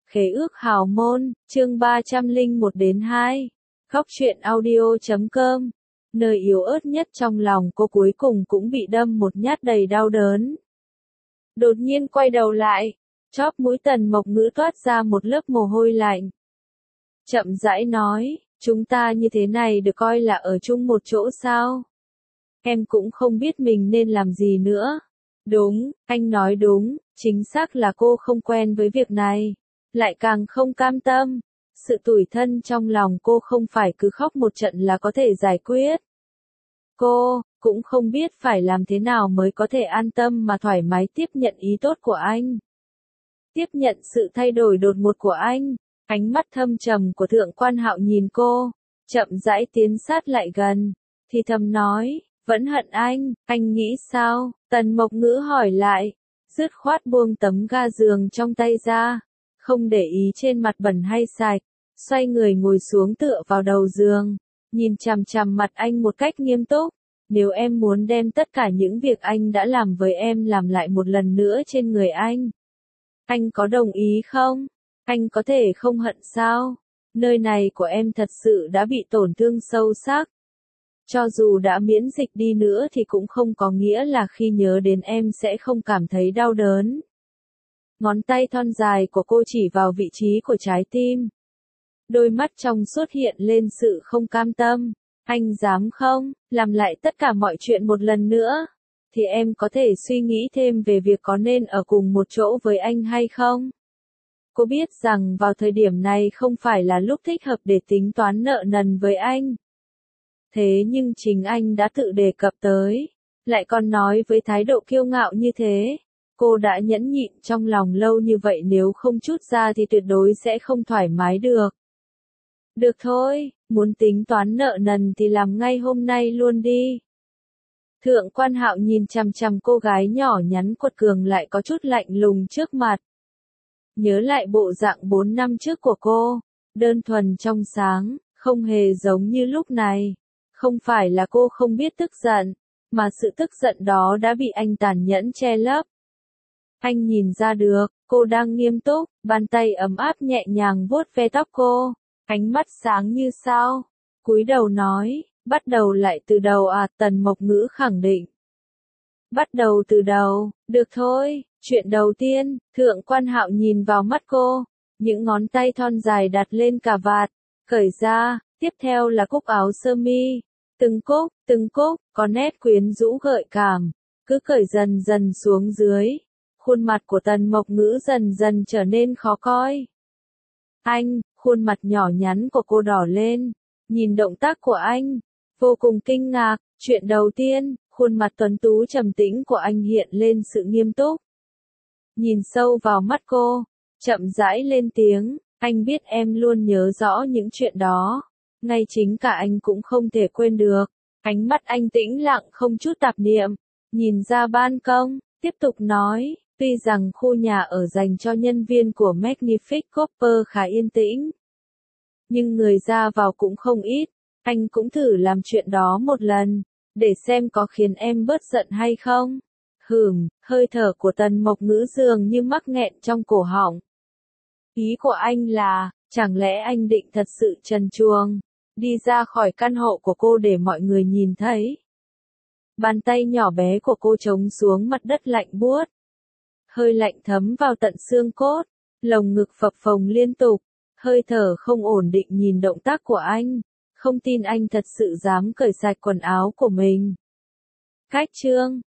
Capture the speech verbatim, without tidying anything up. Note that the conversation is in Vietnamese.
Khế ước hào môn, chương ba trăm lẻ một đến hai. Khóc chuyện audio chấm com. Nơi yếu ớt nhất trong lòng cô cuối cùng cũng bị đâm một nhát đầy đau đớn. Đột nhiên quay đầu lại, chóp mũi Tần Mộc Ngữ toát ra một lớp mồ hôi lạnh. Chậm rãi nói, chúng ta như thế này được coi là ở chung một chỗ sao? Em cũng không biết mình nên làm gì nữa. Đúng, anh nói đúng, chính xác là cô không quen với việc này, lại càng không cam tâm. Sự tủi thân trong lòng cô không phải cứ khóc một trận là có thể giải quyết. Cô cũng không biết phải làm thế nào mới có thể an tâm mà thoải mái tiếp nhận ý tốt của anh. Tiếp nhận sự thay đổi đột ngột của anh. Ánh mắt thâm trầm của Thượng Quan Hạo nhìn cô, chậm rãi tiến sát lại gần, thì thầm nói, vẫn hận anh, anh nghĩ sao? Tần Mộc Ngữ hỏi lại, dứt khoát buông tấm ga giường trong tay ra, không để ý trên mặt bẩn hay sạch, xoay người ngồi xuống tựa vào đầu giường, nhìn chằm chằm mặt anh một cách nghiêm túc. Nếu em muốn đem tất cả những việc anh đã làm với em làm lại một lần nữa trên người anh, anh có đồng ý không? Anh có thể không hận sao? Nơi này của em thật sự đã bị tổn thương sâu sắc. Cho dù đã miễn dịch đi nữa thì cũng không có nghĩa là khi nhớ đến em sẽ không cảm thấy đau đớn. Ngón tay thon dài của cô chỉ vào vị trí của trái tim. Đôi mắt trong suốt hiện lên sự không cam tâm. Anh dám không, làm lại tất cả mọi chuyện một lần nữa, thì em có thể suy nghĩ thêm về việc có nên ở cùng một chỗ với anh hay không? Cô biết rằng vào thời điểm này không phải là lúc thích hợp để tính toán nợ nần với anh. Thế nhưng chính anh đã tự đề cập tới, lại còn nói với thái độ kiêu ngạo như thế. Cô đã nhẫn nhịn trong lòng lâu như vậy, nếu không trút ra thì tuyệt đối sẽ không thoải mái được. Được thôi, muốn tính toán nợ nần thì làm ngay hôm nay luôn đi. Thượng Quan Hạo nhìn chằm chằm cô gái nhỏ nhắn quật cường lại có chút lạnh lùng trước mặt. Nhớ lại bộ dạng bốn năm trước của cô, đơn thuần trong sáng, không hề giống như lúc này. Không phải là cô không biết tức giận, mà sự tức giận đó đã bị anh tàn nhẫn che lấp. Anh nhìn ra được, cô đang nghiêm túc, bàn tay ấm áp nhẹ nhàng vuốt ve tóc cô, ánh mắt sáng như sao. Cúi đầu nói, bắt đầu lại từ đầu à? Tần Mộc Ngữ khẳng định. Bắt đầu từ đầu, được thôi. Chuyện đầu tiên, Thượng Quan Hạo nhìn vào mắt cô, những ngón tay thon dài đặt lên cà vạt, cởi ra, tiếp theo là cúc áo sơ mi, từng cúc, từng cúc, có nét quyến rũ gợi cảm, cứ cởi dần dần xuống dưới, khuôn mặt của Tần Mộc Ngữ dần dần trở nên khó coi. Anh, khuôn mặt nhỏ nhắn của cô đỏ lên, nhìn động tác của anh, vô cùng kinh ngạc. Chuyện đầu tiên, khuôn mặt tuấn tú trầm tĩnh của anh hiện lên sự nghiêm túc. Nhìn sâu vào mắt cô, chậm rãi lên tiếng, anh biết em luôn nhớ rõ những chuyện đó, ngay chính cả anh cũng không thể quên được. Ánh mắt anh tĩnh lặng không chút tạp niệm, nhìn ra ban công, tiếp tục nói, tuy rằng khu nhà ở dành cho nhân viên của Magnific Copper khá yên tĩnh, nhưng người ra vào cũng không ít, anh cũng thử làm chuyện đó một lần, để xem có khiến em bớt giận hay không. Hừm, hơi thở của Tần Mộc Ngữ dường như mắc nghẹn trong cổ họng. Ý của anh là, chẳng lẽ anh định thật sự trần truồng, đi ra khỏi căn hộ của cô để mọi người nhìn thấy? Bàn tay nhỏ bé của cô trống xuống mặt đất lạnh buốt. Hơi lạnh thấm vào tận xương cốt, lồng ngực phập phồng liên tục, hơi thở không ổn định nhìn động tác của anh, không tin anh thật sự dám cởi sạch quần áo của mình. Cách chương